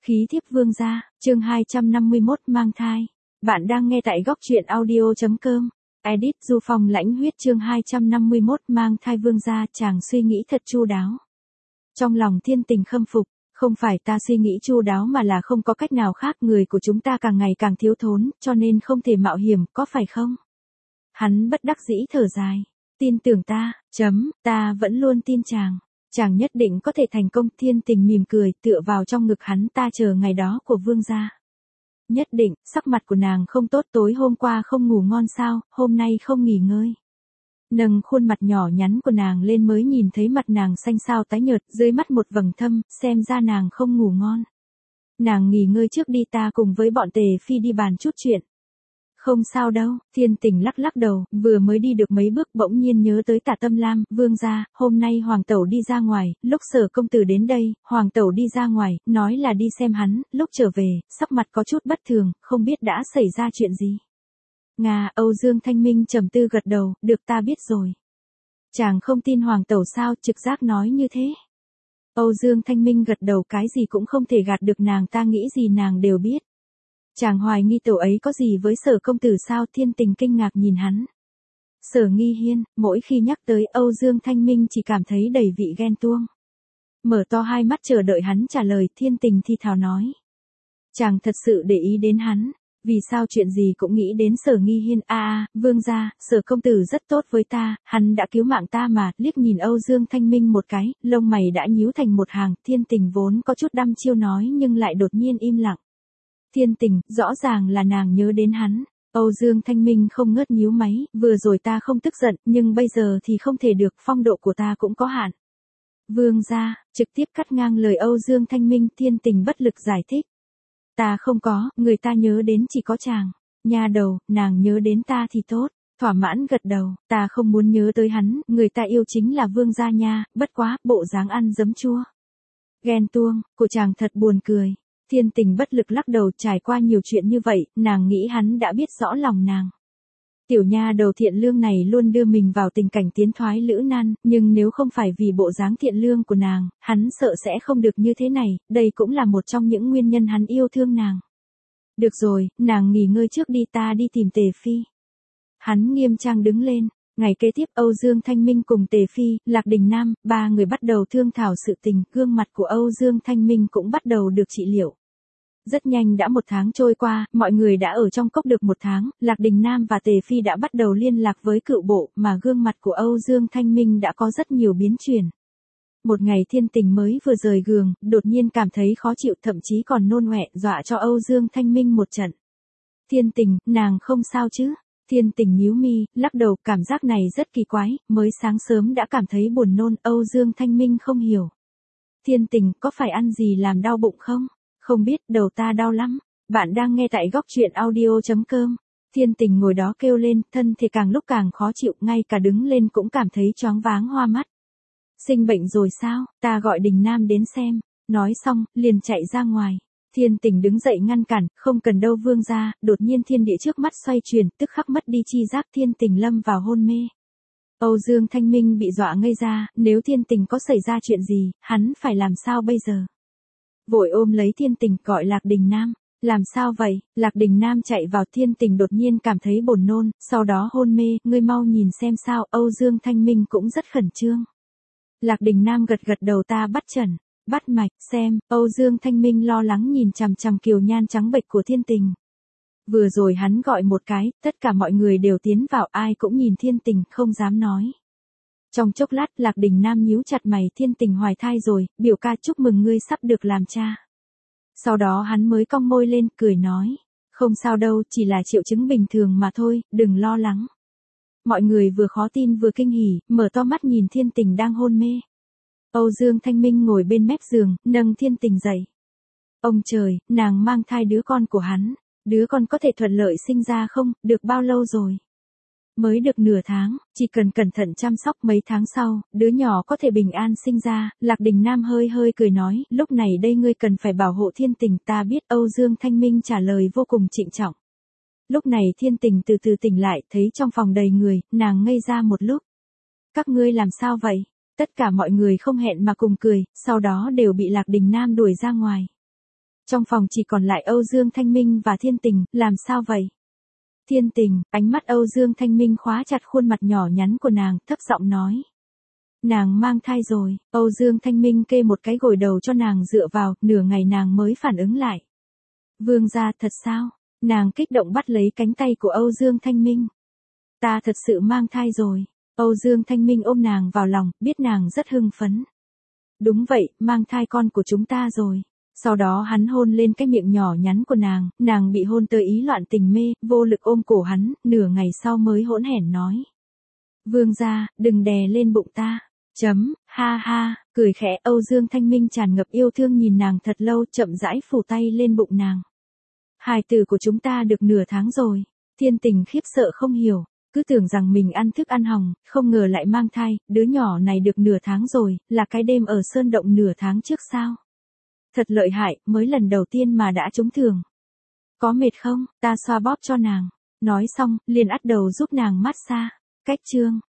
Khí thiếp vương gia, chương 251 mang thai. Bạn đang nghe tại góc truyện audio.com. Edit Du Phong lãnh huyết chương 251 mang thai vương gia chàng suy nghĩ thật chu đáo. Trong lòng Thiên Tình khâm phục, không phải ta suy nghĩ chu đáo mà là không có cách nào khác, người của chúng ta càng ngày càng thiếu thốn, cho nên không thể mạo hiểm, có phải không? Hắn bất đắc dĩ thở dài. Tin tưởng ta, ta vẫn luôn tin chàng. Chàng nhất định có thể thành công. Thiên Tình mỉm cười tựa vào trong ngực hắn, ta chờ ngày đó của vương gia. Nhất định. Sắc mặt của nàng không tốt, tối hôm qua không ngủ ngon sao, hôm nay không nghỉ ngơi. Nâng khuôn mặt nhỏ nhắn của nàng lên mới nhìn thấy mặt nàng xanh xao tái nhợt, dưới mắt một vầng thâm, xem ra nàng không ngủ ngon. Nàng nghỉ ngơi trước đi, ta cùng với bọn Tề Phi đi bàn chút chuyện. Không sao đâu, Thiên Tình lắc lắc đầu, vừa mới đi được mấy bước bỗng nhiên nhớ tới Tả Tâm Lam, vương gia, hôm nay Hoàng tẩu đi ra ngoài, lúc Sở công tử đến đây, Hoàng tẩu đi ra ngoài, nói là đi xem hắn, lúc trở về, sắc mặt có chút bất thường, không biết đã xảy ra chuyện gì. Âu Dương Thanh Minh trầm tư gật đầu, được, ta biết rồi. Chàng không tin Hoàng tẩu sao, trực giác nói như thế. Âu Dương Thanh Minh gật đầu, cái gì cũng không thể gạt được nàng, ta nghĩ gì nàng đều biết. Chàng hoài nghi tẩu ấy có gì với Sở công tử sao? Thiên Tình kinh ngạc nhìn hắn. Sở Nghi Hiên, mỗi khi nhắc tới Âu Dương Thanh Minh chỉ cảm thấy đầy vị ghen tuông. Mở to hai mắt chờ đợi hắn trả lời. Thiên Tình thi thào nói. Chàng thật sự để ý đến hắn. Vì sao chuyện gì cũng nghĩ đến Sở Nghi Hiên? Vương gia, Sở công tử rất tốt với ta, hắn đã cứu mạng ta mà. Liếc nhìn Âu Dương Thanh Minh một cái, lông mày đã nhíu thành một hàng. Thiên Tình vốn có chút đăm chiêu nói nhưng lại đột nhiên im lặng. Thiên Tình, rõ ràng là nàng nhớ đến hắn. Âu Dương Thanh Minh không ngớt nhíu máy, vừa rồi ta không tức giận, nhưng bây giờ thì không thể được, phong độ của ta cũng có hạn. Vương gia, trực tiếp cắt ngang lời Âu Dương Thanh Minh. Thiên Tình bất lực giải thích. Ta không có, người ta nhớ đến chỉ có chàng. Nha đầu, nàng nhớ đến ta thì tốt. Thỏa mãn gật đầu, ta không muốn nhớ tới hắn, người ta yêu chính là vương gia nha, bất quá, bộ dáng ăn giấm chua. Ghen tuông, của chàng thật buồn cười. Thiên Tình bất lực lắc đầu, trải qua nhiều chuyện như vậy, nàng nghĩ hắn đã biết rõ lòng nàng. Tiểu nha đầu thiện lương này luôn đưa mình vào tình cảnh tiến thoái lữ nan, nhưng nếu không phải vì bộ dáng thiện lương của nàng, hắn sợ sẽ không được như thế này, đây cũng là một trong những nguyên nhân hắn yêu thương nàng. Được rồi, nàng nghỉ ngơi trước đi, ta đi tìm Tề Phi. Hắn nghiêm trang đứng lên. Ngày kế tiếp Âu Dương Thanh Minh cùng Tề Phi, Lạc Đình Nam, ba người bắt đầu thương thảo sự tình, gương mặt của Âu Dương Thanh Minh cũng bắt đầu được trị liệu. Rất nhanh đã một tháng trôi qua, mọi người đã ở trong cốc được một tháng, Lạc Đình Nam và Tề Phi đã bắt đầu liên lạc với cựu bộ, mà gương mặt của Âu Dương Thanh Minh đã có rất nhiều biến chuyển. Một ngày Thiên Tình mới vừa rời giường, đột nhiên cảm thấy khó chịu, thậm chí còn nôn ọe, dọa cho Âu Dương Thanh Minh một trận. Thiên Tình, nàng không sao chứ? Thiên Tình nhíu mi, lắc đầu, cảm giác này rất kỳ quái, mới sáng sớm đã cảm thấy buồn nôn. Âu Dương Thanh Minh không hiểu. Thiên Tình, có phải ăn gì làm đau bụng không? Không biết, đầu ta đau lắm. Bạn đang nghe tại góc truyện audio.com. Thiên Tình ngồi đó kêu lên, thân thể càng lúc càng khó chịu, ngay cả đứng lên cũng cảm thấy choáng váng hoa mắt. Sinh bệnh rồi sao? Ta gọi Đình Nam đến xem. Nói xong, liền chạy ra ngoài. Thiên Tình đứng dậy ngăn cản, không cần đâu vương gia. Đột nhiên thiên địa trước mắt xoay chuyển, tức khắc mất đi chi giác. Thiên Tình lâm vào hôn mê. Âu Dương Thanh Minh bị dọa ngây ra, nếu Thiên Tình có xảy ra chuyện gì, hắn phải làm sao bây giờ? Vội ôm lấy Thiên Tình, gọi Lạc Đình Nam. Làm sao vậy? Lạc Đình Nam chạy vào. Thiên Tình đột nhiên cảm thấy buồn nôn, sau đó hôn mê, ngươi mau nhìn xem sao. Âu Dương Thanh Minh cũng rất khẩn trương. Lạc Đình Nam gật gật đầu, ta bắt chẩn. Bắt mạch, xem. Âu Dương Thanh Minh lo lắng nhìn chằm chằm kiều nhan trắng bệch của Thiên Tình. Vừa rồi hắn gọi một cái, tất cả mọi người đều tiến vào, ai cũng nhìn Thiên Tình, không dám nói. Trong chốc lát, Lạc Đình Nam nhíu chặt mày. Thiên Tình hoài thai rồi, biểu ca chúc mừng ngươi sắp được làm cha. Sau đó hắn mới cong môi lên, cười nói. Không sao đâu, chỉ là triệu chứng bình thường mà thôi, đừng lo lắng. Mọi người vừa khó tin vừa kinh hỉ, mở to mắt nhìn Thiên Tình đang hôn mê. Âu Dương Thanh Minh ngồi bên mép giường, nâng Thiên Tình dậy. Ông trời, nàng mang thai đứa con của hắn. Đứa con có thể thuận lợi sinh ra không? Được bao lâu rồi? Mới được nửa tháng, chỉ cần cẩn thận chăm sóc mấy tháng sau, đứa nhỏ có thể bình an sinh ra. Lạc Đình Nam hơi hơi cười nói, lúc này đây ngươi cần phải bảo hộ Thiên Tình, ta biết. Âu Dương Thanh Minh trả lời vô cùng trịnh trọng. Lúc này Thiên Tình từ từ tỉnh lại, thấy trong phòng đầy người, nàng ngây ra một lúc. Các ngươi làm sao vậy? Tất cả mọi người không hẹn mà cùng cười, sau đó đều bị Lạc Đình Nam đuổi ra ngoài. Trong phòng chỉ còn lại Âu Dương Thanh Minh và Thiên Tình, làm sao vậy? Thiên Tình, ánh mắt Âu Dương Thanh Minh khóa chặt khuôn mặt nhỏ nhắn của nàng, thấp giọng nói. Nàng mang thai rồi, Âu Dương Thanh Minh kê một cái gối đầu cho nàng dựa vào, nửa ngày nàng mới phản ứng lại. Vương gia, thật sao? Nàng kích động bắt lấy cánh tay của Âu Dương Thanh Minh. Ta thật sự mang thai rồi. Âu Dương Thanh Minh ôm nàng vào lòng, biết nàng rất hưng phấn. Đúng vậy, mang thai con của chúng ta rồi. Sau đó hắn hôn lên cái miệng nhỏ nhắn của nàng bị hôn tới ý loạn tình mê, vô lực ôm cổ hắn, nửa ngày sau mới hỗn hển nói. Vương gia, đừng đè lên bụng ta. Ha ha, cười khẽ. Âu Dương Thanh Minh tràn ngập yêu thương nhìn nàng thật lâu, chậm rãi phủ tay lên bụng nàng. Hài tử của chúng ta được nửa tháng rồi. Thiên Tình khiếp sợ không hiểu, cứ tưởng rằng mình ăn thức ăn hỏng, không ngờ lại mang thai, đứa nhỏ này được nửa tháng rồi, là cái đêm ở sơn động nửa tháng trước sao? Thật lợi hại, mới lần đầu tiên mà đã trúng thưởng. Có mệt không, ta xoa bóp cho nàng. Nói xong, liền bắt đầu giúp nàng massage. Cách chương